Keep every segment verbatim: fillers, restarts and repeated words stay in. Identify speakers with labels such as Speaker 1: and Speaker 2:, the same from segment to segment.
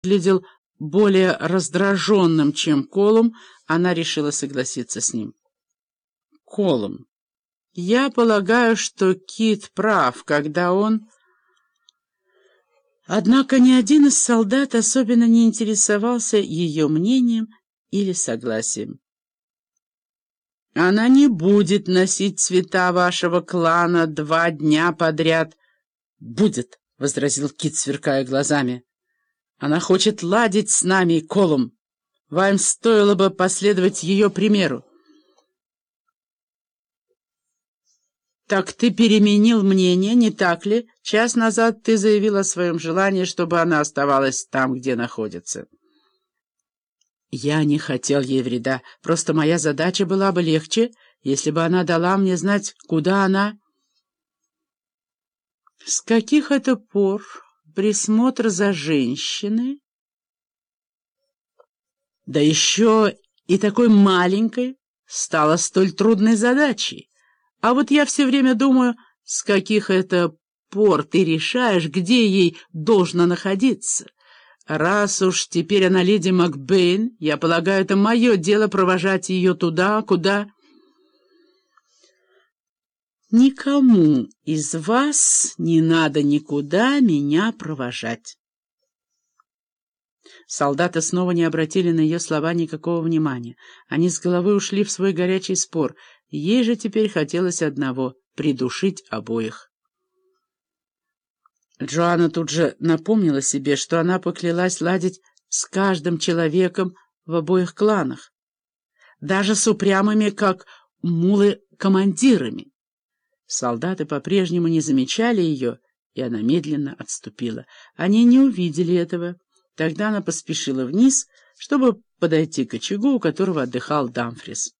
Speaker 1: выглядел более раздраженным, чем Колум, она решила согласиться с ним. Колум, я полагаю, что Кит прав, когда он... Однако ни один из солдат особенно не интересовался ее мнением или согласием. «Она не будет носить цвета вашего клана два дня подряд». «Будет», — возразил Кит, сверкая глазами. «Она хочет ладить с нами, Колум. Вам стоило бы последовать ее примеру». «Так ты переменил мнение, не так ли? Час назад ты заявил о своем желании, чтобы она оставалась там, где находится». «Я не хотел ей вреда. Просто моя задача была бы легче, если бы она дала мне знать, куда она...» «С каких это пор присмотр за женщиной, да еще и такой маленькой, стала столь трудной задачей? А вот я все время думаю, с каких это пор ты решаешь, где ей должно находиться? Раз уж теперь она леди Макбейн, я полагаю, это мое дело провожать ее туда, куда...» «Никому из вас не надо никуда меня провожать». Солдаты снова не обратили на ее слова никакого внимания. Они с головой ушли в свой горячий спор. Ей же теперь хотелось одного — придушить обоих. Джоанна тут же напомнила себе, что она поклялась ладить с каждым человеком в обоих кланах, даже с упрямыми, как мулы, командирами. Солдаты по-прежнему не замечали ее, и она медленно отступила. Они не увидели этого. Тогда она поспешила вниз, чтобы подойти к очагу, у которого отдыхал Дамфрис.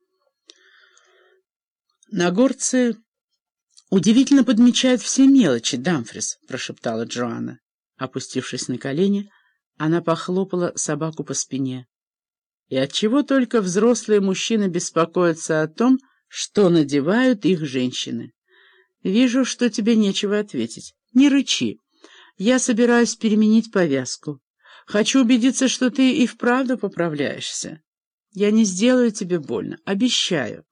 Speaker 1: «Нагорцы удивительно подмечают все мелочи, Дамфрис», — прошептала Джоанна. Опустившись на колени, она похлопала собаку по спине. «И отчего только взрослые мужчины беспокоятся о том, что надевают их женщины? Вижу, что тебе нечего ответить. Не рычи. Я собираюсь переменить повязку. Хочу убедиться, что ты и вправду поправляешься. Я не сделаю тебе больно, обещаю».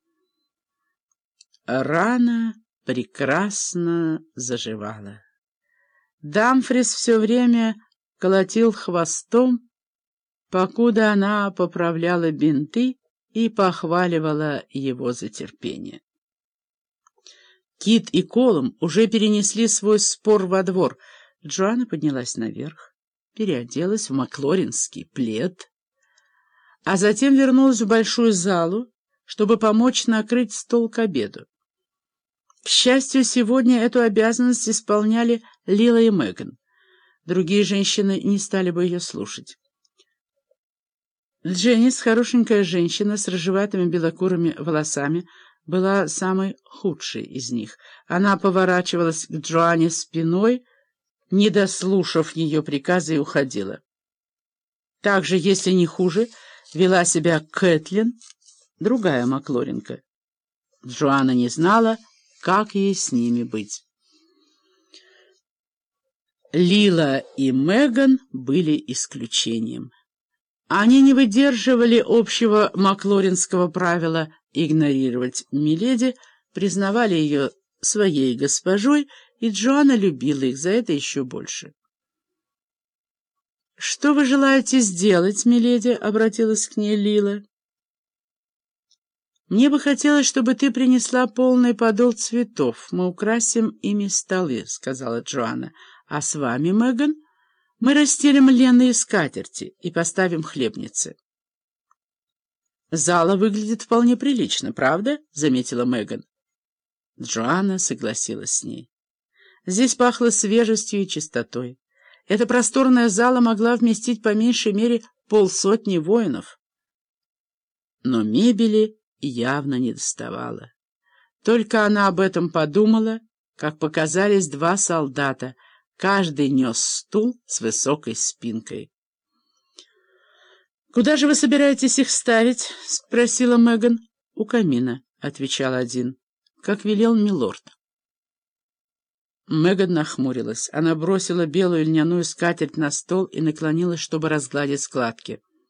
Speaker 1: Рана прекрасно заживала. Дамфрис все время колотил хвостом, покуда она поправляла бинты и похваливала его за терпение. Кит и Колум уже перенесли свой спор во двор. Джоанна поднялась наверх, переоделась в маклоринский плед, а затем вернулась в большую залу, чтобы помочь накрыть стол к обеду. К счастью, сегодня эту обязанность исполняли Лила и Меган. Другие женщины не стали бы ее слушать. Дженнис, хорошенькая женщина с рыжеватыми белокурыми волосами, была самой худшей из них. Она поворачивалась к Джоанне спиной, не дослушав ее приказа, и уходила. Также, если не хуже, вела себя Кэтлин, другая маклоринка. Джоанна не знала, как ей с ними быть. Лила и Меган были исключением. Они не выдерживали общего маклоринского правила игнорировать миледи, признавали ее своей госпожой, и Джоанна любила их за это еще больше. «Что вы желаете сделать, миледи?» — обратилась к ней Лила. «Мне бы хотелось, чтобы ты принесла полный подол цветов. Мы украсим ими столы», — сказала Джоанна. «А с вами, Меган, мы расстелим ленные скатерти и поставим хлебницы». «Зала выглядит вполне прилично, правда?» — заметила Меган. Джоанна согласилась с ней. Здесь пахло свежестью и чистотой. Эта просторная зала могла вместить по меньшей мере полсотни воинов. Но мебели явно не доставало. Только она об этом подумала, как показались два солдата. Каждый нес стул с высокой спинкой. «Куда же вы собираетесь их ставить?» — спросила Меган. «У камина», — отвечал один, — «как велел милорд». Меган нахмурилась. Она бросила белую льняную скатерть на стол и наклонилась, чтобы разгладить складки.